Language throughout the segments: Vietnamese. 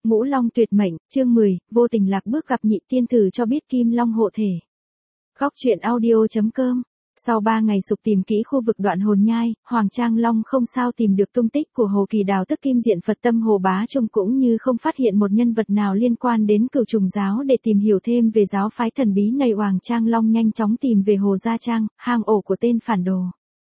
Ngũ Long tuyệt mệnh, chương 10, vô tình lạc bước gặp nhị tiên tử cho biết Kim Long hộ thể. Góc truyện audio.com. Sau 3 ngày sục tìm kỹ khu vực Đoạn Hồn Nhai, Hoàng Trang Long không sao tìm được tung tích của Hồ Kỳ Đào tức Kim Diện Phật Tâm Hồ Bá Trung, cũng như không phát hiện một nhân vật nào liên quan đến Cửu Trùng giáo. Để tìm hiểu thêm về giáo phái thần bí này, Hoàng Trang Long nhanh chóng tìm về Hồ Gia Trang, hang ổ của tên phản đồ.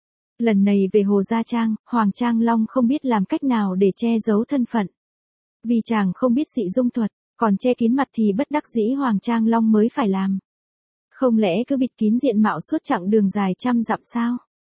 Lần này về Hồ Gia Trang, Hoàng Trang Long không biết làm cách nào để che giấu thân phận. Vì chàng không biết dị dung thuật, còn che kín mặt thì bất đắc dĩ Hoàng Trang Long mới phải làm. Không lẽ cứ bịt kín diện mạo suốt chặng đường dài trăm dặm sao?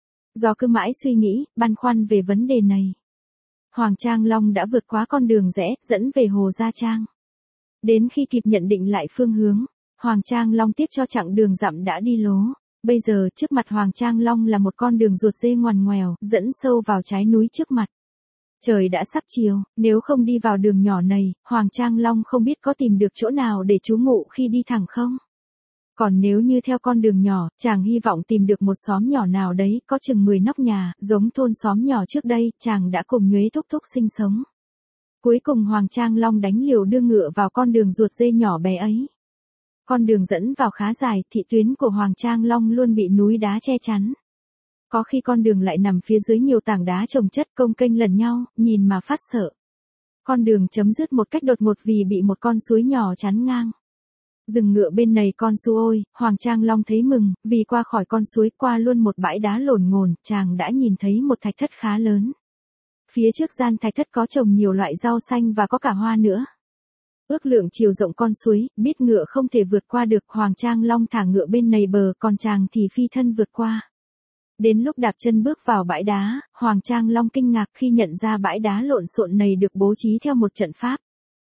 Do cứ mãi suy nghĩ, băn khoăn về vấn đề này, Hoàng Trang Long đã vượt qua con đường rẽ, dẫn về Hồ Gia Trang. Đến khi kịp nhận định lại phương hướng, Hoàng Trang Long tiếc cho chặng đường dặm đã đi lố. Bây giờ trước mặt Hoàng Trang Long là một con đường ruột dê ngoằn ngoèo, dẫn sâu vào trái núi trước mặt. Trời đã sắp chiều, nếu không đi vào đường nhỏ này, Hoàng Trang Long không biết có tìm được chỗ nào để trú ngụ khi đi thẳng không. Còn nếu như theo con đường nhỏ, chàng hy vọng tìm được một xóm nhỏ nào đấy, có chừng 10 nóc nhà, giống thôn xóm nhỏ trước đây, chàng đã cùng Nhuế Thúc Thúc sinh sống. Cuối cùng Hoàng Trang Long đánh liều đưa ngựa vào con đường ruột dê nhỏ bé ấy. Con đường dẫn vào khá dài, thị tuyến của Hoàng Trang Long luôn bị núi đá che chắn. Có khi con đường lại nằm phía dưới nhiều tảng đá chồng chất cong kênh lần nhau, nhìn mà phát sợ. Con đường chấm dứt một cách đột ngột vì bị một con suối nhỏ chắn ngang. Dừng ngựa bên này con su ôi, Hoàng Trang Long thấy mừng, vì qua khỏi con suối qua luôn một bãi đá lổn ngồn, chàng đã nhìn thấy một thạch thất khá lớn. Phía trước gian thạch thất có trồng nhiều loại rau xanh và có cả hoa nữa. Ước lượng chiều rộng con suối, biết ngựa không thể vượt qua được, Hoàng Trang Long thả ngựa bên này bờ, còn chàng thì phi thân vượt qua. Đến lúc đạp chân bước vào bãi đá, Hoàng Trang Long kinh ngạc khi nhận ra bãi đá lộn xộn này được bố trí theo một trận pháp.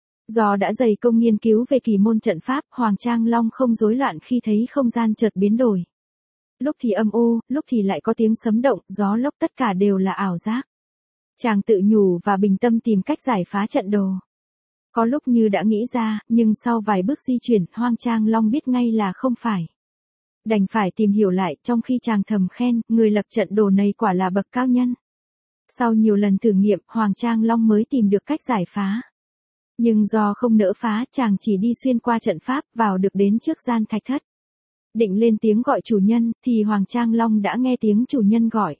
Do đã dày công nghiên cứu về kỳ môn trận pháp, Hoàng Trang Long không rối loạn khi thấy không gian chợt biến đổi. Lúc thì âm u, lúc thì lại có tiếng sấm động, gió lốc, tất cả đều là ảo giác. Chàng tự nhủ và bình tâm tìm cách giải phá trận đồ. Có lúc như đã nghĩ ra, nhưng sau vài bước di chuyển, Hoàng Trang Long biết ngay là không phải. Đành phải tìm hiểu lại, trong khi chàng thầm khen, người lập trận đồ này quả là bậc cao nhân. Sau nhiều lần thử nghiệm, Hoàng Trang Long mới tìm được cách giải phá. Nhưng do không nỡ phá, chàng chỉ đi xuyên qua trận pháp, vào được đến trước gian thạch thất. Định lên tiếng gọi chủ nhân, thì Hoàng Trang Long đã nghe tiếng chủ nhân gọi.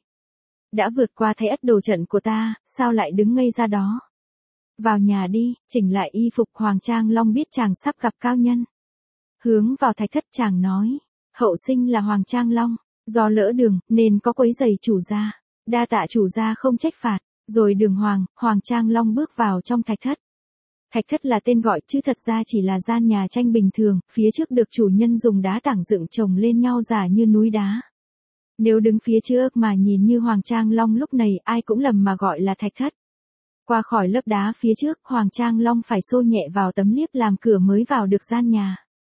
Đã vượt qua Thái Ất đồ trận của ta, sao lại đứng ngây ra đó? Vào nhà đi, chỉnh lại y phục. Hoàng Trang Long biết chàng sắp gặp cao nhân. Hướng vào thạch thất chàng nói, hậu sinh là Hoàng Trang Long, do lỡ đường, nên có quấy giày chủ gia. Đa tạ chủ gia không trách phạt. Rồi đường Hoàng Trang Long bước vào trong thạch thất. Thạch thất là tên gọi chứ thật ra chỉ là gian nhà tranh bình thường, phía trước được chủ nhân dùng đá tảng dựng chồng lên nhau giả như núi đá. Nếu đứng phía trước mà nhìn như Hoàng Trang Long lúc này, ai cũng lầm mà gọi là thạch thất. Qua khỏi lớp đá phía trước, Hoàng Trang Long phải xô nhẹ vào tấm liếp làm cửa mới vào được gian nhà.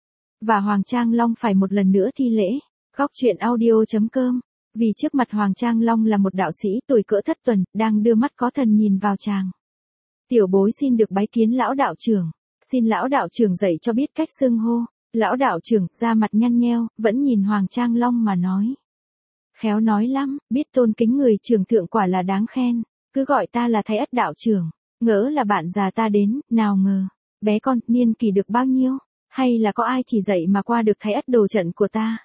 Và Hoàng Trang Long phải một lần nữa thi lễ. Góc truyện audio.com. Vì trước mặt Hoàng Trang Long là một đạo sĩ tuổi cỡ thất tuần, đang đưa mắt có thần nhìn vào chàng. Tiểu bối xin được bái kiến lão đạo trưởng. Xin lão đạo trưởng dạy cho biết cách xưng hô. Lão đạo trưởng da mặt nhăn nheo, vẫn nhìn Hoàng Trang Long mà nói. Khéo nói lắm, biết tôn kính người trưởng thượng quả là đáng khen. Cứ gọi ta là Thái Ất đạo trưởng. Ngỡ là bạn già ta đến, nào ngờ. Bé con, niên kỷ được bao nhiêu? Hay là có ai chỉ dạy mà qua được Thái Ất đồ trận của ta?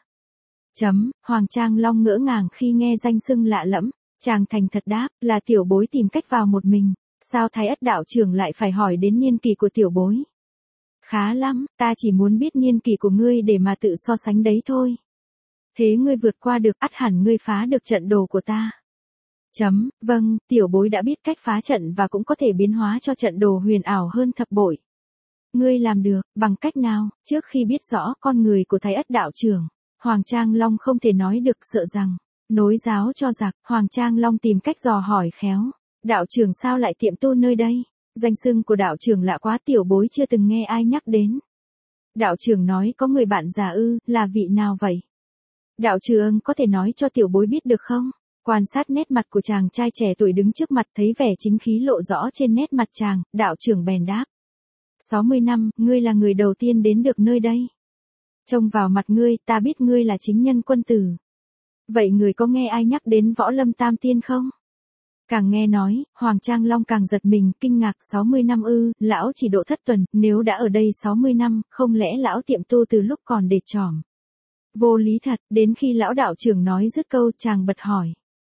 Hoàng Trang Long ngỡ ngàng khi nghe danh xưng lạ lẫm. Chàng thành thật đáp, là tiểu bối tìm cách vào một mình. Sao Thái Ất đạo trưởng lại phải hỏi đến niên kỷ của tiểu bối? Khá lắm, ta chỉ muốn biết niên kỷ của ngươi để mà tự so sánh đấy thôi. Thế ngươi vượt qua được, ắt hẳn ngươi phá được trận đồ của ta. Vâng, tiểu bối đã biết cách phá trận và cũng có thể biến hóa cho trận đồ huyền ảo hơn thập bội. Ngươi làm được, bằng cách nào? Trước khi biết rõ con người của Thái Ất đạo trưởng, Hoàng Trang Long không thể nói được, sợ rằng nối giáo cho giặc. Hoàng Trang Long tìm cách dò hỏi khéo. Đạo trưởng sao lại tiệm tu nơi đây? Danh xưng của đạo trưởng lạ quá, tiểu bối chưa từng nghe ai nhắc đến. Đạo trưởng nói có người bạn già ư, là vị nào vậy? Đạo trưởng có thể nói cho tiểu bối biết được không? Quan sát nét mặt của chàng trai trẻ tuổi đứng trước mặt, thấy vẻ chính khí lộ rõ trên nét mặt chàng, đạo trưởng bèn đáp. 60 năm, ngươi là người đầu tiên đến được nơi đây. Trông vào mặt ngươi, ta biết ngươi là chính nhân quân tử. Vậy người có nghe ai nhắc đến Võ Lâm Tam Tiên không? Càng nghe nói, Hoàng Trang Long càng giật mình, kinh ngạc 60 năm ư, lão chỉ độ thất tuần, nếu đã ở đây 60 năm, không lẽ lão tiệm tu từ lúc còn để trỏm. Vô lý thật, đến khi lão đạo trưởng nói dứt câu chàng bật hỏi.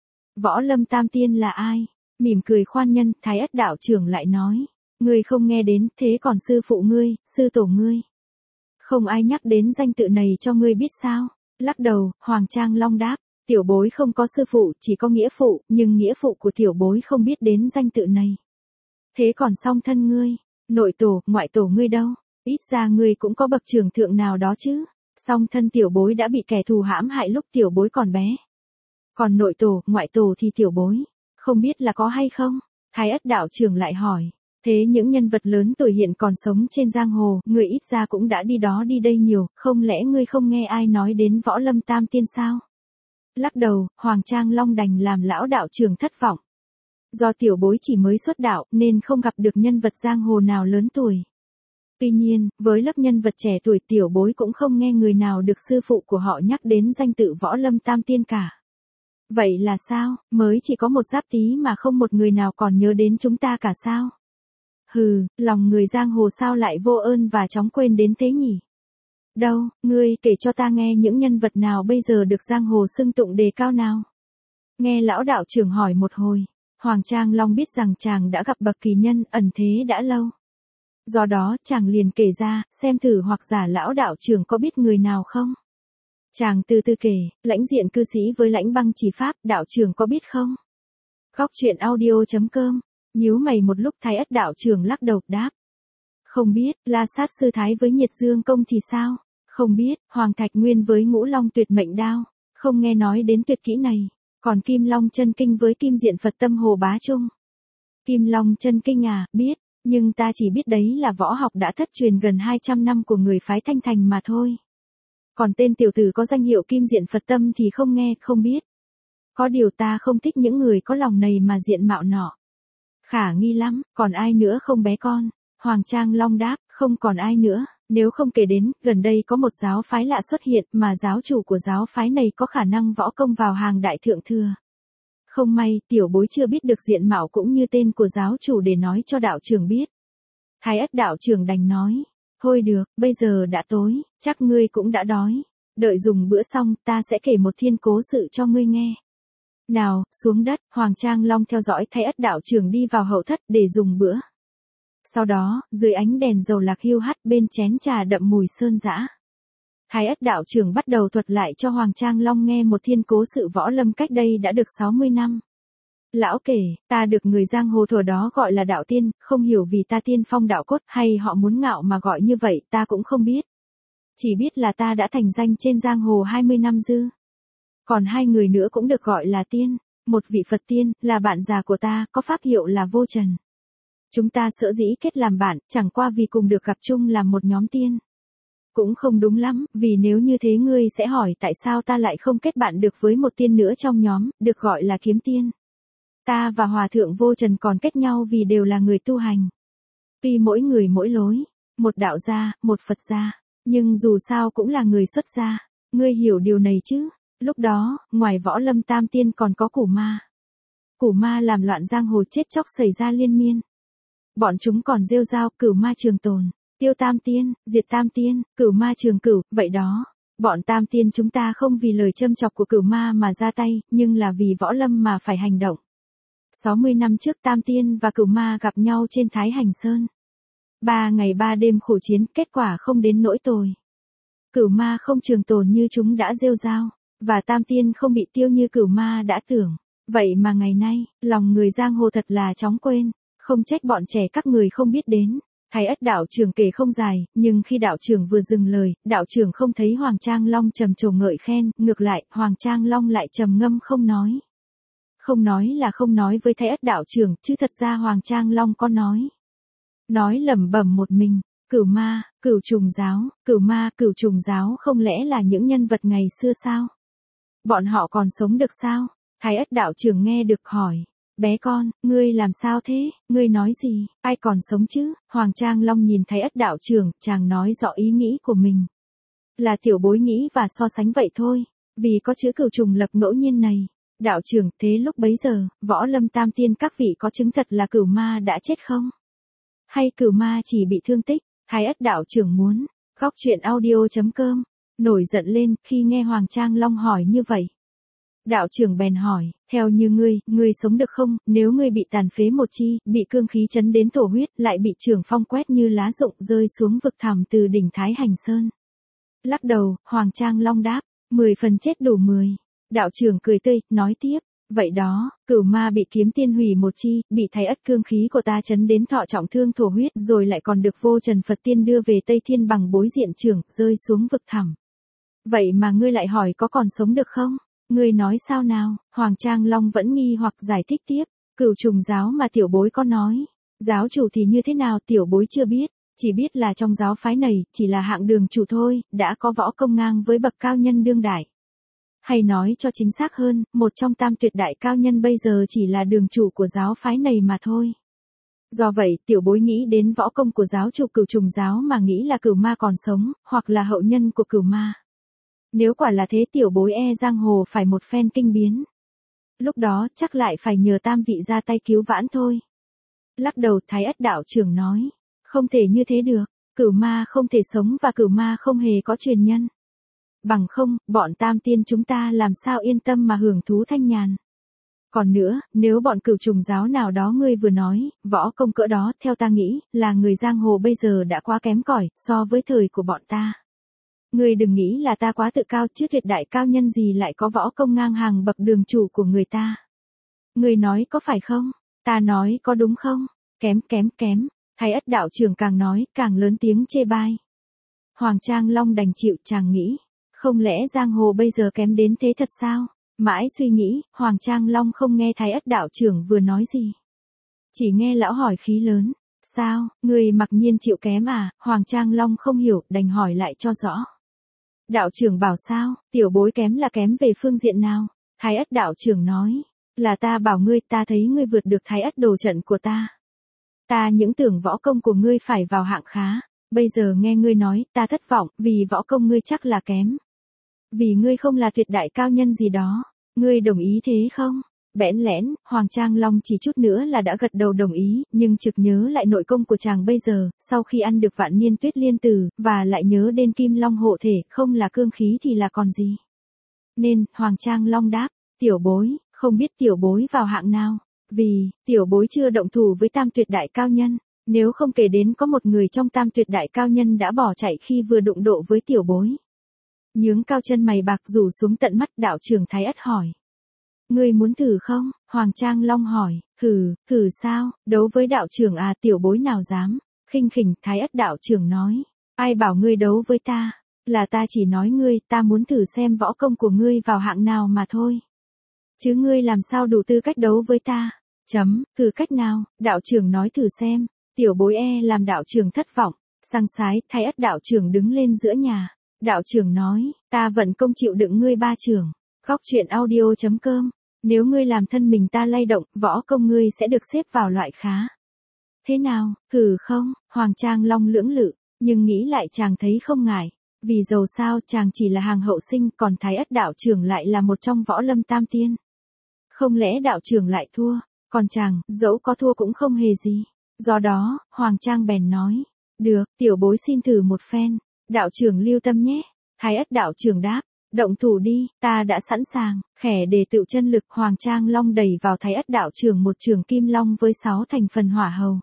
Võ Lâm Tam Tiên là ai? Mỉm cười khoan nhân, Thái Ất đạo trưởng lại nói. Ngươi không nghe đến, thế còn sư phụ ngươi, sư tổ ngươi. Không ai nhắc đến danh tự này cho ngươi biết sao? Lắc đầu, Hoàng Trang Long đáp. Tiểu bối không có sư phụ, chỉ có nghĩa phụ, nhưng nghĩa phụ của tiểu bối không biết đến danh tự này. Thế còn song thân ngươi, nội tổ, ngoại tổ ngươi đâu? Ít ra ngươi cũng có bậc trưởng thượng nào đó chứ? Song thân tiểu bối đã bị kẻ thù hãm hại lúc tiểu bối còn bé. Còn nội tổ, ngoại tổ thì tiểu bối, không biết là có hay không? Thái Ất đạo trưởng lại hỏi. Thế những nhân vật lớn tuổi hiện còn sống trên giang hồ, ngươi ít ra cũng đã đi đó đi đây nhiều, không lẽ ngươi không nghe ai nói đến Võ Lâm Tam Tiên sao? Lắc đầu, Hoàng Trang Long đành làm lão đạo trưởng thất vọng. Do tiểu bối chỉ mới xuất đạo nên không gặp được nhân vật giang hồ nào lớn tuổi. Tuy nhiên, với lớp nhân vật trẻ tuổi tiểu bối cũng không nghe người nào được sư phụ của họ nhắc đến danh tự Võ Lâm Tam Tiên cả. Vậy là sao, mới chỉ có một giáp tí mà không một người nào còn nhớ đến chúng ta cả sao? Hừ, lòng người giang hồ sao lại vô ơn và chóng quên đến thế nhỉ? Đâu, ngươi kể cho ta nghe những nhân vật nào bây giờ được giang hồ xưng tụng đề cao nào? Nghe lão đạo trưởng hỏi một hồi, Hoàng Trang Long biết rằng chàng đã gặp bậc kỳ nhân ẩn thế đã lâu. Do đó chàng liền kể ra, xem thử hoặc giả lão đạo trưởng có biết người nào không? Chàng từ từ kể, Lãnh Diện cư sĩ với Lãnh Băng chỉ pháp, đạo trưởng có biết không? Góc truyện audio.com, nhíu mày một lúc Thái Ất đạo trưởng lắc đầu đáp. Không biết, La Sát sư thái với Nhiệt Dương công thì sao? Không biết, Hoàng Thạch Nguyên với Ngũ Long tuyệt mệnh đao, không nghe nói đến tuyệt kỹ này. Còn Kim Long chân kinh với Kim Diện Phật Tâm Hồ Bá Trung. Kim Long chân kinh à, biết, nhưng ta chỉ biết đấy là võ học đã thất truyền gần 200 năm của người phái Thanh Thành mà thôi. Còn tên tiểu tử có danh hiệu Kim Diện Phật Tâm thì không nghe, không biết. Có điều ta không thích những người có lòng này mà diện mạo nọ. Khả nghi lắm, còn ai nữa không bé con? Hoàng Trang Long đáp, không còn ai nữa. Nếu không kể đến, gần đây có một giáo phái lạ xuất hiện mà giáo chủ của giáo phái này có khả năng võ công vào hàng đại thượng thừa. Không may, tiểu bối chưa biết được diện mạo cũng như tên của giáo chủ để nói cho đạo trưởng biết. Thái Ất đạo trưởng đành nói, thôi được, bây giờ đã tối, chắc ngươi cũng đã đói. Đợi dùng bữa xong, ta sẽ kể một thiên cố sự cho ngươi nghe. Nào, xuống đất, Hoàng Trang Long theo dõi Thái Ất đạo trưởng đi vào hậu thất để dùng bữa. Sau đó, dưới ánh đèn dầu lạc hiu hắt bên chén trà đậm mùi sơn dã, Thái Ất đạo trưởng bắt đầu thuật lại cho Hoàng Trang Long nghe một thiên cố sự võ lâm cách đây đã được 60 năm. Lão kể, ta được người giang hồ thuở đó gọi là đạo tiên, không hiểu vì ta tiên phong đạo cốt hay họ muốn ngạo mà gọi như vậy ta cũng không biết. Chỉ biết là ta đã thành danh trên giang hồ 20 năm dư. Còn hai người nữa cũng được gọi là tiên, một vị Phật tiên, là bạn già của ta, có pháp hiệu là Vô Trần. Chúng ta sở dĩ kết làm bạn, chẳng qua vì cùng được gặp chung làm một nhóm tiên. Cũng không đúng lắm, vì nếu như thế ngươi sẽ hỏi tại sao ta lại không kết bạn được với một tiên nữa trong nhóm, được gọi là kiếm tiên. Ta và Hòa Thượng Vô Trần còn kết nhau vì đều là người tu hành. Tuy mỗi người mỗi lối, một đạo gia, một Phật gia, nhưng dù sao cũng là người xuất gia. Ngươi hiểu điều này chứ? Lúc đó, ngoài Võ Lâm Tam Tiên còn có Cửu Ma. Cửu Ma làm loạn giang hồ chết chóc xảy ra liên miên. Bọn chúng còn rêu rao Cửu Ma trường tồn, tiêu Tam Tiên, diệt Tam Tiên, Cửu Ma trường cửu, vậy đó. Bọn Tam Tiên chúng ta không vì lời châm chọc của Cửu Ma mà ra tay, nhưng là vì võ lâm mà phải hành động. 60 năm trước Tam Tiên và Cửu Ma gặp nhau trên Thái Hành Sơn. 3 ngày 3 đêm khổ chiến, kết quả không đến nỗi tồi. Cửu Ma không trường tồn như chúng đã rêu rao, và Tam Tiên không bị tiêu như Cửu Ma đã tưởng. Vậy mà ngày nay, lòng người giang hồ thật là chóng quên, không trách bọn trẻ các người không biết đến. Thái Ất đạo trưởng kể không dài, nhưng khi đạo trưởng vừa dừng lời, đạo trưởng không thấy Hoàng Trang Long trầm trồ ngợi khen, ngược lại, Hoàng Trang Long lại trầm ngâm không nói. Không nói là không nói với Thái Ất đạo trưởng, chứ thật ra Hoàng Trang Long có nói. Nói lẩm bẩm một mình, Cửu Ma, Cửu Trùng giáo, Cửu Ma, Cửu Trùng giáo không lẽ là những nhân vật ngày xưa sao? Bọn họ còn sống được sao? Thái Ất đạo trưởng nghe được hỏi. Bé con, ngươi làm sao thế, ngươi nói gì, ai còn sống chứ? Hoàng Trang Long nhìn Thái Ất đạo trưởng, chàng nói rõ ý nghĩ của mình. Là tiểu bối nghĩ và so sánh vậy thôi, vì có chữ Cửu Trùng lập ngẫu nhiên này, Đạo trưởng, thế lúc bấy giờ, Võ Lâm Tam Tiên các vị có chứng thật là Cửu Ma đã chết không? Hay Cửu Ma chỉ bị thương tích? Thái Ất đạo trưởng muốn. Góc truyện audio.com. Nổi giận lên khi nghe Hoàng Trang Long hỏi như vậy. Đạo trưởng bèn hỏi, theo như ngươi sống được không, nếu ngươi bị tàn phế một chi, bị cương khí chấn đến thổ huyết, lại bị trường phong quét như lá rụng rơi xuống vực thẳm từ đỉnh Thái Hành Sơn. Lắc đầu, Hoàng Trang Long đáp, 10 phần chết đủ 10. Đạo trưởng cười tươi, nói tiếp, vậy đó, Cửu Ma bị kiếm tiên hủy một chi, bị Thái Ất cương khí của ta chấn đến thọ trọng thương thổ huyết, rồi lại còn được Vô Trần Phật Tiên đưa về Tây Thiên bằng bối diện trưởng, rơi xuống vực thẳm. Vậy mà ngươi lại hỏi có còn sống được không? Ngươi nói sao nào? Hoàng Trang Long vẫn nghi hoặc giải thích tiếp, Cửu Trùng giáo mà tiểu bối có nói. Giáo chủ thì như thế nào tiểu bối chưa biết, chỉ biết là trong giáo phái này, chỉ là hạng đường chủ thôi, đã có võ công ngang với bậc cao nhân đương đại. Hay nói cho chính xác hơn, một trong tam tuyệt đại cao nhân bây giờ chỉ là đường chủ của giáo phái này mà thôi. Do vậy, tiểu bối nghĩ đến võ công của giáo chủ Cửu Trùng giáo mà nghĩ là Cửu Ma còn sống, hoặc là hậu nhân của Cửu Ma. Nếu quả là thế tiểu bối giang hồ phải một phen kinh biến. Lúc đó chắc lại phải nhờ tam vị ra tay cứu vãn thôi. Lắc đầu Thái Ất đạo trưởng nói, không thể như thế được, Cửu Ma không thể sống và Cửu Ma không hề có truyền nhân. Bằng không, bọn tam tiên chúng ta làm sao yên tâm mà hưởng thú thanh nhàn. Còn nữa, nếu bọn Cửu Trùng giáo nào đó ngươi vừa nói, võ công cỡ đó theo ta nghĩ, là người giang hồ bây giờ đã quá kém cỏi so với thời của bọn ta. Ngươi đừng nghĩ là ta quá tự cao chứ tuyệt đại cao nhân gì lại có võ công ngang hàng bậc đường chủ của người ta. Ngươi nói có phải không? Ta nói có đúng không? Kém. Thái Ất đạo trưởng càng nói, càng lớn tiếng chê bai. Hoàng Trang Long đành chịu chàng nghĩ. Không lẽ giang hồ bây giờ kém đến thế thật sao? Mãi suy nghĩ, Hoàng Trang Long không nghe Thái Ất đạo trưởng vừa nói gì. Chỉ nghe lão hỏi khí lớn. Sao, người mặc nhiên chịu kém à? Hoàng Trang Long không hiểu, đành hỏi lại cho rõ. Đạo trưởng bảo sao, tiểu bối kém là kém về phương diện nào? Thái Ất đạo trưởng nói, là ta bảo ngươi, ta thấy ngươi vượt được Thái Ất đồ trận của ta. Ta những tưởng võ công của ngươi phải vào hạng khá, bây giờ nghe ngươi nói, ta thất vọng, vì võ công ngươi chắc là kém. Vì ngươi không là tuyệt đại cao nhân gì đó, ngươi đồng ý thế không? Bẽn lẽn, Hoàng Trang Long chỉ chút nữa là đã gật đầu đồng ý, nhưng trực nhớ lại nội công của chàng bây giờ, sau khi ăn được vạn niên tuyết liên tử, và lại nhớ đến Kim Long hộ thể, không là cương khí thì là còn gì. Nên, Hoàng Trang Long đáp, tiểu bối, không biết tiểu bối vào hạng nào, vì, tiểu bối chưa động thủ với tam tuyệt đại cao nhân, nếu không kể đến có một người trong tam tuyệt đại cao nhân đã bỏ chạy khi vừa đụng độ với tiểu bối. Nhướng cao chân mày bạc rủ xuống tận mắt đạo trưởng Thái Ất hỏi. Ngươi muốn thử không? Hoàng Trang Long hỏi, thử sao, đấu với đạo trưởng à tiểu bối nào dám, khinh khỉnh Thái Ất đạo trưởng nói, ai bảo ngươi đấu với ta, là ta chỉ nói ngươi, ta muốn thử xem võ công của ngươi vào hạng nào mà thôi. Chứ ngươi làm sao đủ tư cách đấu với ta, thử cách nào, đạo trưởng nói thử xem, tiểu bối làm đạo trưởng thất vọng, sang sái, Thái Ất đạo trưởng đứng lên giữa nhà, đạo trưởng nói, ta vận công chịu đựng ngươi ba trưởng. Góc truyện audio.com. Nếu ngươi làm thân mình ta lay động, võ công ngươi sẽ được xếp vào loại khá. Thế nào, thử không? Hoàng Trang Long lưỡng lự, nhưng nghĩ lại chàng thấy không ngại. Vì dầu sao chàng chỉ là hàng hậu sinh, còn Thái Ất đạo trưởng lại là một trong võ lâm tam tiên. Không lẽ đạo trưởng lại thua, còn chàng, dẫu có thua cũng không hề gì. Do đó, Hoàng Trang bèn nói, được, tiểu bối xin thử một phen, đạo trưởng lưu tâm nhé. Thái Ất đạo trưởng đáp. Động thủ đi, ta đã sẵn sàng, khẽ để tự chân lực Hoàng Trang Long đẩy vào Thái Ất đạo trưởng một trường kim long với 6 thành phần hỏa hầu.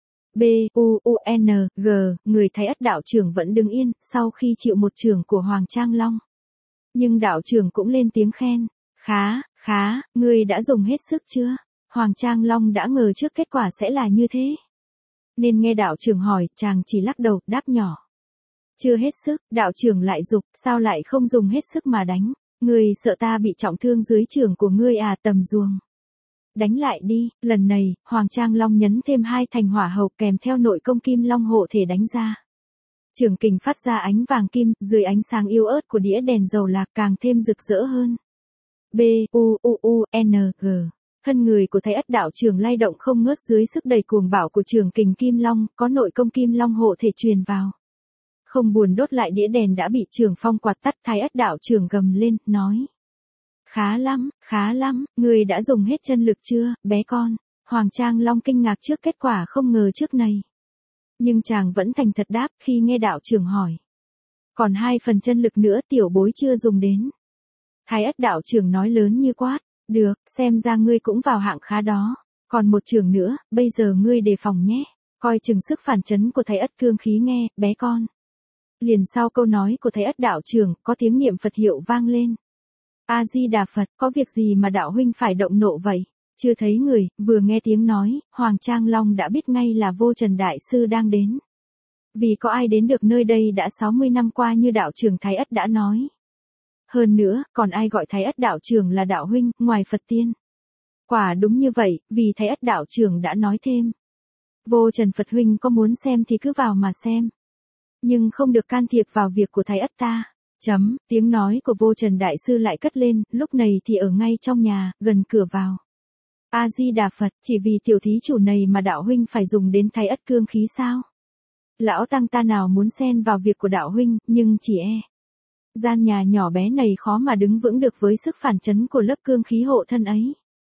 B-U-U-N-G, người Thái Ất đạo trưởng vẫn đứng yên, sau khi chịu một trường của Hoàng Trang Long. Nhưng đạo trưởng cũng lên tiếng khen, khá, ngươi đã dùng hết sức chưa? Hoàng Trang Long đã ngờ trước kết quả sẽ là như thế. Nên nghe đạo trưởng hỏi, chàng chỉ lắc đầu, đáp nhỏ. Chưa hết sức, đạo trưởng lại dục, sao lại không dùng hết sức mà đánh, ngươi sợ ta bị trọng thương dưới trường của ngươi à tầm ruồng. Đánh lại đi, lần này, Hoàng Trang Long nhấn thêm 2 thành hỏa hầu kèm theo nội công Kim Long hộ thể đánh ra. Trường kình phát ra ánh vàng kim, dưới ánh sáng yếu ớt của đĩa đèn dầu lạc càng thêm rực rỡ hơn. B-U-U-U-N-G. Thân người của Thái Ất đạo trưởng lay động không ngớt dưới sức đầy cuồng bạo của trường kình Kim Long, có nội công Kim Long hộ thể truyền vào. Không buồn đốt lại đĩa đèn đã bị Trường Phong quạt tắt, Thái Ất đạo trưởng gầm lên, nói. khá lắm, người đã dùng hết chân lực chưa, bé con? Hoàng Trang Long kinh ngạc trước kết quả không ngờ trước này. Nhưng chàng vẫn thành thật đáp khi nghe đạo trưởng hỏi. Còn 2 phần chân lực nữa tiểu bối chưa dùng đến. Thái Ất đạo trưởng nói lớn như quát. Được, xem ra ngươi cũng vào hạng khá đó. Còn một trường nữa, bây giờ ngươi đề phòng nhé. Coi chừng sức phản chấn của Thái Ất cương khí nghe, bé con. Liền sau câu nói của Thái Ất đạo trưởng, có tiếng niệm Phật hiệu vang lên. A-di-đà Phật, có việc gì mà đạo huynh phải động nộ vậy? Chưa thấy người, vừa nghe tiếng nói, Hoàng Trang Long đã biết ngay là Vô Trần Đại Sư đang đến. Vì có ai đến được nơi đây đã 60 năm qua như đạo trưởng Thái Ất đã nói. Hơn nữa, còn ai gọi Thái Ất đạo trưởng là đạo huynh, ngoài Phật tiên. Quả đúng như vậy, vì Thái Ất đạo trưởng đã nói thêm. Vô Trần Phật huynh có muốn xem thì cứ vào mà xem. Nhưng không được can thiệp vào việc của Thái Ất ta. Tiếng nói của Vô Trần Đại Sư lại cất lên, lúc này thì ở ngay trong nhà, gần cửa vào. A-di-đà Phật, chỉ vì tiểu thí chủ này mà đạo huynh phải dùng đến Thái Ất cương khí sao? Lão tăng ta nào muốn xen vào việc của đạo huynh, nhưng chỉ gian nhà nhỏ bé này khó mà đứng vững được với sức phản chấn của lớp cương khí hộ thân ấy.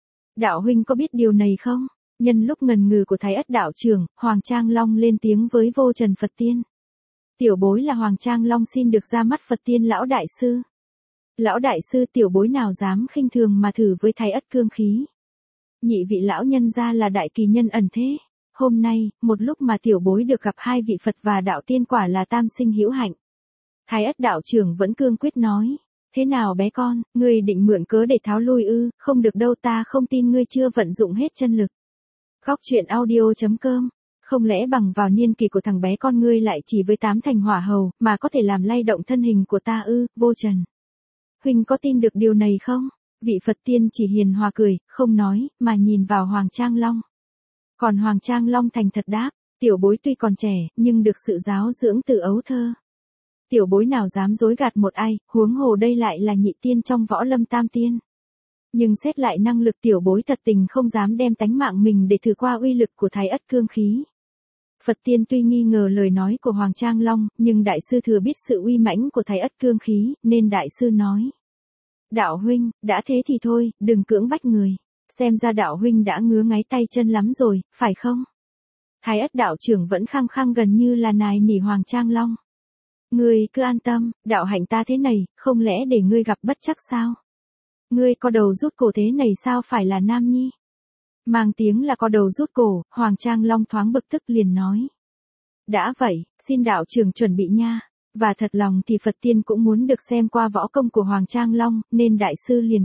Đạo huynh có biết điều này không? Nhân lúc ngần ngừ của Thái Ất đạo trưởng, Hoàng Trang Long lên tiếng với Vô Trần Phật Tiên. Tiểu bối là Hoàng Trang Long xin được ra mắt Phật Tiên lão đại sư. Lão đại sư tiểu bối nào dám khinh thường mà thử với Thái Ất cương khí. Nhị vị lão nhân ra là đại kỳ nhân ẩn thế. Hôm nay, một lúc mà tiểu bối được gặp 2 vị Phật và đạo tiên quả là tam sinh hữu hạnh. Thái Ất đạo trưởng vẫn cương quyết nói. Thế nào bé con, ngươi định mượn cớ để tháo lui ư, không được đâu ta không tin ngươi chưa vận dụng hết chân lực. Góc truyện audio.com. Không lẽ bằng vào niên kỳ của thằng bé con ngươi lại chỉ với 8 thành hỏa hầu, mà có thể làm lay động thân hình của ta ư, Vô Trần. Huynh có tin được điều này không? Vị Phật tiên chỉ hiền hòa cười, không nói, mà nhìn vào Hoàng Trang Long. Còn Hoàng Trang Long thành thật đáp, tiểu bối tuy còn trẻ, nhưng được sự giáo dưỡng từ ấu thơ. Tiểu bối nào dám dối gạt một ai, huống hồ đây lại là nhị tiên trong võ lâm tam tiên. Nhưng xét lại năng lực tiểu bối thật tình không dám đem tánh mạng mình để thử qua uy lực của Thái Ất cương khí. Phật tiên tuy nghi ngờ lời nói của Hoàng Trang Long, nhưng đại sư thừa biết sự uy mãnh của Thái Ất cương khí, nên đại sư nói. Đạo huynh, đã thế thì thôi, đừng cưỡng bách người. Xem ra đạo huynh đã ngứa ngáy tay chân lắm rồi, phải không? Thái Ất đạo trưởng vẫn khăng khăng gần như là nài nỉ Hoàng Trang Long. Ngươi cứ an tâm, đạo hạnh ta thế này, không lẽ để ngươi gặp bất trắc sao? Ngươi có đầu rút cổ thế này sao phải là nam nhi? Mang tiếng là có đầu rút cổ, Hoàng Trang Long thoáng bực tức liền nói. Đã vậy, xin đạo trưởng chuẩn bị nha. Và thật lòng thì Phật tiên cũng muốn được xem qua võ công của Hoàng Trang Long, nên đại sư liền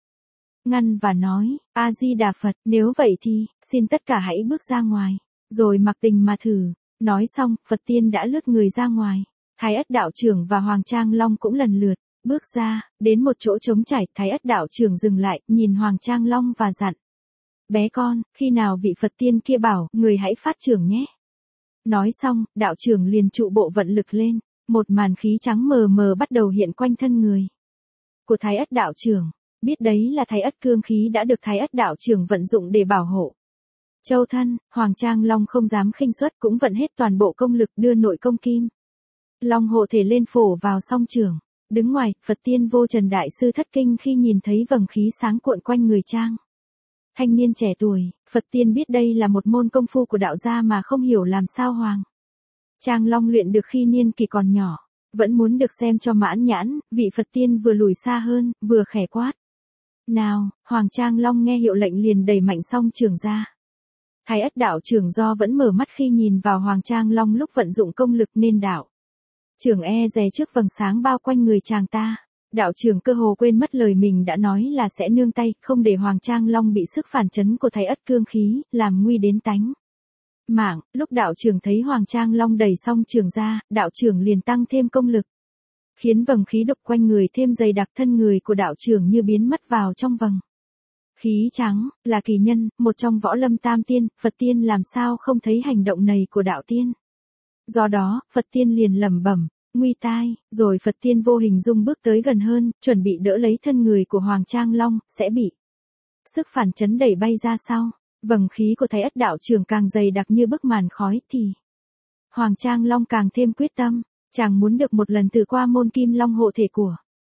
ngăn và nói, A-di-đà Phật, nếu vậy thì, xin tất cả hãy bước ra ngoài, rồi mặc tình mà thử. Nói xong, Phật tiên đã lướt người ra ngoài. Thái Ất đạo trưởng và Hoàng Trang Long cũng lần lượt bước ra, đến một chỗ trống trải, Thái Ất đạo trưởng dừng lại, nhìn Hoàng Trang Long và dặn. Bé con, khi nào vị Phật tiên kia bảo, người hãy phát trưởng nhé. Nói xong, đạo trưởng liền trụ bộ vận lực lên, một màn khí trắng mờ mờ bắt đầu hiện quanh thân người của Thái Ất đạo trưởng. Biết đấy là Thái Ất cương khí đã được Thái Ất đạo trưởng vận dụng để bảo hộ châu thân, Hoàng Trang Long không dám khinh suất cũng vận hết toàn bộ công lực đưa nội công kim Long hộ thể lên phổ vào song trường. Đứng ngoài, Phật tiên Vô Trần Đại Sư thất kinh khi nhìn thấy vầng khí sáng cuộn quanh người Trang. Thanh niên trẻ tuổi, Phật tiên biết đây là một môn công phu của đạo gia mà không hiểu làm sao Hoàng Trang Long luyện được khi niên kỳ còn nhỏ. Vẫn muốn được xem cho mãn nhãn, vị Phật tiên vừa lùi xa hơn, vừa khẽ quát. Nào, Hoàng Trang Long nghe hiệu lệnh liền đẩy mạnh song trường ra. Thái Ất đạo trưởng do vẫn mở mắt khi nhìn vào Hoàng Trang Long lúc vận dụng công lực nên đạo trưởng dè trước vầng sáng bao quanh người chàng ta. Đạo trưởng cơ hồ quên mất lời mình đã nói là sẽ nương tay, không để Hoàng Trang Long bị sức phản chấn của Thái Ất cương khí, làm nguy đến tánh mạng. Lúc đạo trưởng thấy Hoàng Trang Long đẩy xong trường ra, đạo trưởng liền tăng thêm công lực, khiến vầng khí độc quanh người thêm dày đặc, thân người của đạo trưởng như biến mất vào trong vầng khí trắng. Là kỳ nhân, một trong võ lâm tam tiên, Phật tiên làm sao không thấy hành động này của đạo tiên. Do đó, Phật tiên liền lẩm bẩm, nguy tai, rồi Phật tiên vô hình dung bước tới gần hơn, chuẩn bị đỡ lấy thân người của Hoàng Trang Long, sẽ bị sức phản chấn đẩy bay ra sau. Vầng khí của Thái Ất đạo trưởng càng dày đặc như bức màn khói thì Hoàng Trang Long càng thêm quyết tâm, chàng muốn được một lần thử qua môn kim long hộ thể của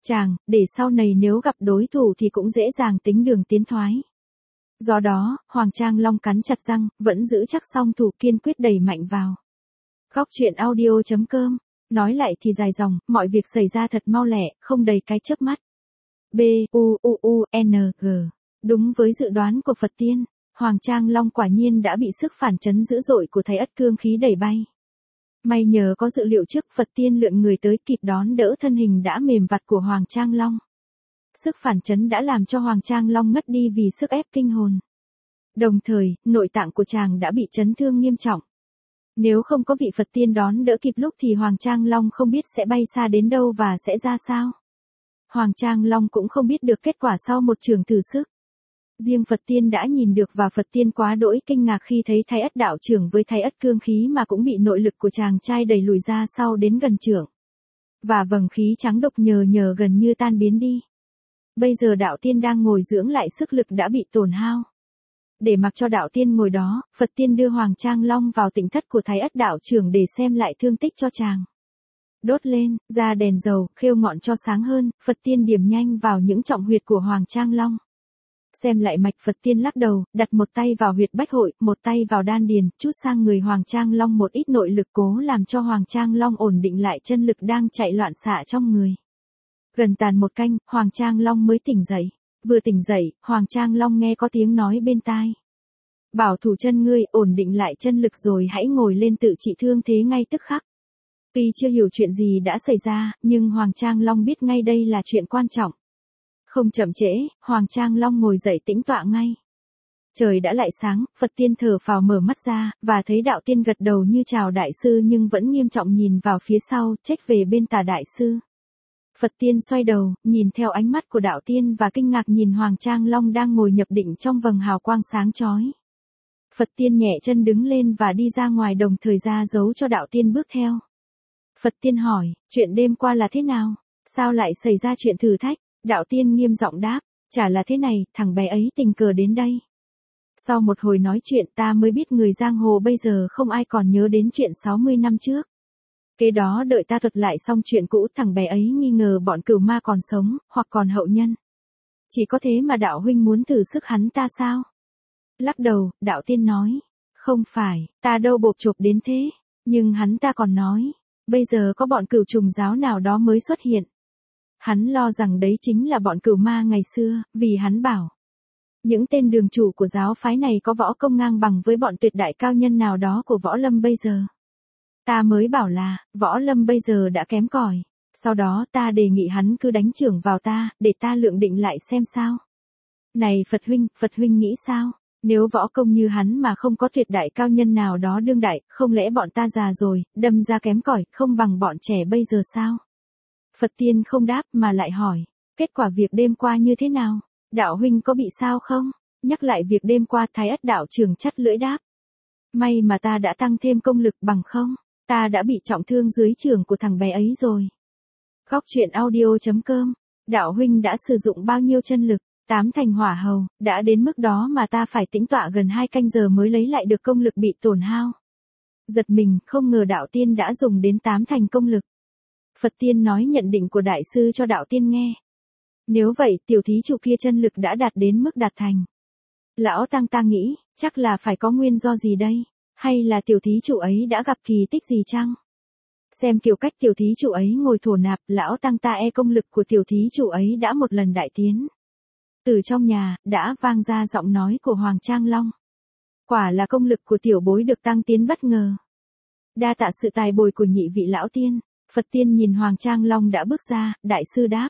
chàng, để sau này nếu gặp đối thủ thì cũng dễ dàng tính đường tiến thoái. Do đó, Hoàng Trang Long cắn chặt răng, vẫn giữ chắc song thủ kiên quyết đẩy mạnh vào. Góc truyện audio.com, nói lại thì dài dòng, mọi việc xảy ra thật mau lẹ, không đầy cái chớp mắt. B-U-U-U-N-G. Đúng với dự đoán của Phật Tiên, Hoàng Trang Long quả nhiên đã bị sức phản chấn dữ dội của Thái Ất cương khí đẩy bay. May nhờ có dự liệu trước, Phật Tiên lượn người tới kịp đón đỡ thân hình đã mềm vặt của Hoàng Trang Long. Sức phản chấn đã làm cho Hoàng Trang Long ngất đi vì sức ép kinh hồn. Đồng thời, nội tạng của chàng đã bị chấn thương nghiêm trọng. Nếu không có vị Phật Tiên đón đỡ kịp lúc thì Hoàng Trang Long không biết sẽ bay xa đến đâu và sẽ ra sao. Hoàng Trang Long cũng không biết được kết quả sau một trường thử sức. Riêng Phật Tiên đã nhìn được và Phật Tiên quá đỗi kinh ngạc khi thấy Thái Ất đạo trưởng với Thái Ất cương khí mà cũng bị nội lực của chàng trai đẩy lùi ra sau đến gần trưởng. Và vầng khí trắng độc nhờ gần như tan biến đi. Bây giờ đạo tiên đang ngồi dưỡng lại sức lực đã bị tổn hao. Để mặc cho đạo tiên ngồi đó, Phật Tiên đưa Hoàng Trang Long vào tỉnh thất của Thái Ất đạo trưởng để xem lại thương tích cho chàng. Đốt lên, ra đèn dầu, khêu ngọn cho sáng hơn, Phật Tiên điểm nhanh vào những trọng huyệt của Hoàng Trang Long. Xem lại mạch, Phật Tiên lắc đầu, đặt một tay vào huyệt bách hội, một tay vào đan điền, chút sang người Hoàng Trang Long một ít nội lực cố làm cho Hoàng Trang Long ổn định lại chân lực đang chạy loạn xạ trong người. Gần tàn một canh, Hoàng Trang Long mới tỉnh dậy. Vừa tỉnh dậy, Hoàng Trang Long nghe có tiếng nói bên tai. Bảo thủ chân ngươi, ổn định lại chân lực rồi hãy ngồi lên tự trị thương thế ngay tức khắc. Tuy chưa hiểu chuyện gì đã xảy ra, nhưng Hoàng Trang Long biết ngay đây là chuyện quan trọng. Không chậm trễ, Hoàng Trang Long ngồi dậy tĩnh tọa ngay. Trời đã lại sáng, Phật Tiên thở phào mở mắt ra, và thấy đạo tiên gật đầu như chào đại sư nhưng vẫn nghiêm trọng nhìn vào phía sau, trách về bên Tà đại sư. Phật Tiên xoay đầu, nhìn theo ánh mắt của đạo tiên và kinh ngạc nhìn Hoàng Trang Long đang ngồi nhập định trong vầng hào quang sáng chói. Phật Tiên nhẹ chân đứng lên và đi ra ngoài, đồng thời ra dấu cho đạo tiên bước theo. Phật Tiên hỏi, chuyện đêm qua là thế nào? Sao lại xảy ra chuyện thử thách? Đạo tiên nghiêm giọng đáp, chả là thế này, thằng bé ấy tình cờ đến đây. Sau một hồi nói chuyện ta mới biết người giang hồ bây giờ không ai còn nhớ đến chuyện 60 năm trước. Kế đó đợi ta thuật lại xong chuyện cũ, thằng bé ấy nghi ngờ bọn cửu ma còn sống, hoặc còn hậu nhân. Chỉ có thế mà đạo huynh muốn thử sức hắn ta sao? Lắc đầu, đạo tiên nói, không phải, ta đâu bộp chộp đến thế, nhưng hắn ta còn nói, bây giờ có bọn cửu trùng giáo nào đó mới xuất hiện. Hắn lo rằng đấy chính là bọn cửu ma ngày xưa, vì hắn bảo, những tên đường chủ của giáo phái này có võ công ngang bằng với bọn tuyệt đại cao nhân nào đó của võ lâm bây giờ. Ta mới bảo là, võ lâm bây giờ đã kém cỏi. Sau đó ta đề nghị hắn cứ đánh chưởng vào ta, để ta lượng định lại xem sao. Này Phật huynh nghĩ sao? Nếu võ công như hắn mà không có tuyệt đại cao nhân nào đó đương đại, không lẽ bọn ta già rồi, đâm ra kém cỏi, không bằng bọn trẻ bây giờ sao? Phật Tiên không đáp mà lại hỏi, kết quả việc đêm qua như thế nào? Đạo huynh có bị sao không? Nhắc lại việc đêm qua, Thái Ất đạo trưởng chắt lưỡi đáp. May mà ta đã tăng thêm công lực, bằng không, ta đã bị trọng thương dưới chưởng của thằng bé ấy rồi. Góc truyện audio.com, đạo huynh đã sử dụng bao nhiêu chân lực? 8 thành hỏa hầu, đã đến mức đó mà ta phải tĩnh tọa gần 2 canh giờ mới lấy lại được công lực bị tổn hao. Giật mình, không ngờ đạo tiên đã dùng đến 8 thành công lực. Phật Tiên nói nhận định của đại sư cho đạo tiên nghe. Nếu vậy, tiểu thí chủ kia chân lực đã đạt đến mức đạt thành. Lão Tăng ta nghĩ, chắc là phải có nguyên do gì đây? Hay là tiểu thí chủ ấy đã gặp kỳ tích gì chăng? Xem kiểu cách tiểu thí chủ ấy ngồi thổ nạp, lão Tăng ta công lực của tiểu thí chủ ấy đã một lần đại tiến. Từ trong nhà, đã vang ra giọng nói của Hoàng Trang Long. Quả là công lực của tiểu bối được tăng tiến bất ngờ. Đa tạ sự tài bồi của nhị vị lão tiên. Phật Tiên nhìn Hoàng Trang Long đã bước ra, đại sư đáp.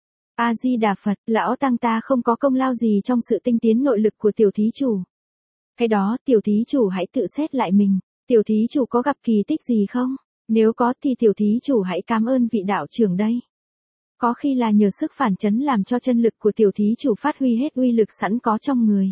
A-di-đà Phật, lão Tăng ta không có công lao gì trong sự tinh tiến nội lực của tiểu thí chủ. Cái đó, tiểu thí chủ hãy tự xét lại mình. Tiểu thí chủ có gặp kỳ tích gì không? Nếu có thì tiểu thí chủ hãy cảm ơn vị đạo trưởng đây. Có khi là nhờ sức phản chấn làm cho chân lực của tiểu thí chủ phát huy hết uy lực sẵn có trong người.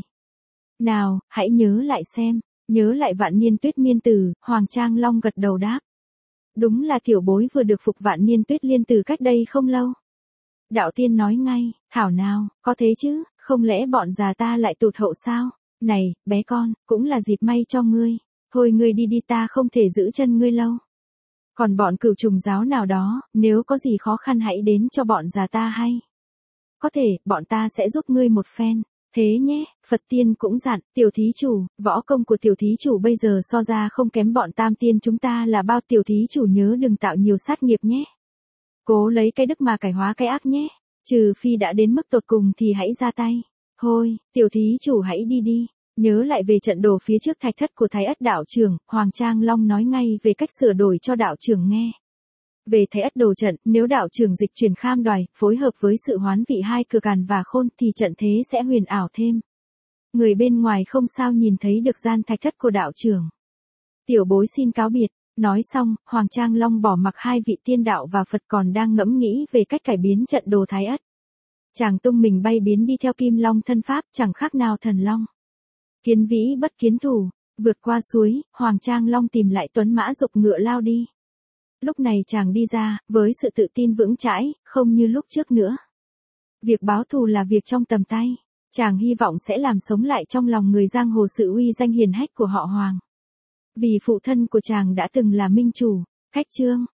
Nào, hãy nhớ lại xem, nhớ lại Vạn Niên Tuyết Miên Tử, Hoàng Trang Long gật đầu đáp. Đúng là tiểu bối vừa được phục Vạn Niên Tuyết Liên Tử cách đây không lâu. Đạo tiên nói ngay, thảo nào, có thế chứ, không lẽ bọn già ta lại tụt hậu sao? Này, bé con, cũng là dịp may cho ngươi. Thôi ngươi đi đi, ta không thể giữ chân ngươi lâu. Còn bọn cửu trùng giáo nào đó, nếu có gì khó khăn hãy đến cho bọn già ta hay. Có thể, bọn ta sẽ giúp ngươi một phen. Thế nhé, Phật tiên cũng dặn, tiểu thí chủ, võ công của tiểu thí chủ bây giờ so ra không kém bọn tam tiên chúng ta là bao, tiểu thí chủ nhớ đừng tạo nhiều sát nghiệp nhé. Cố lấy cái đức mà cải hóa cái ác nhé. Trừ phi đã đến mức tột cùng thì hãy ra tay. Thôi, tiểu thí chủ hãy đi đi. Nhớ lại về trận đồ phía trước thạch thất của Thái Ất đạo trưởng, Hoàng Trang Long nói ngay về cách sửa đổi cho đạo trưởng nghe. Về Thái Ất đồ trận, nếu đạo trưởng dịch chuyển kham đoài, phối hợp với sự hoán vị hai cửa càn và khôn thì trận thế sẽ huyền ảo thêm. Người bên ngoài không sao nhìn thấy được gian thạch thất của đạo trưởng. Tiểu bối xin cáo biệt. Nói xong, Hoàng Trang Long bỏ mặc hai vị tiên đạo và Phật còn đang ngẫm nghĩ về cách cải biến trận đồ Thái Ất. Chàng tung mình bay biến đi theo Kim Long thân pháp chẳng khác nào thần long. Kiến vĩ bất kiến thủ, vượt qua suối, Hoàng Trang Long tìm lại tuấn mã dục ngựa lao đi. Lúc này chàng đi ra, với sự tự tin vững chãi, không như lúc trước nữa. Việc báo thù là việc trong tầm tay. Chàng hy vọng sẽ làm sống lại trong lòng người giang hồ sự uy danh hiền hách của họ Hoàng. Vì phụ thân của chàng đã từng là minh chủ. Khách chương.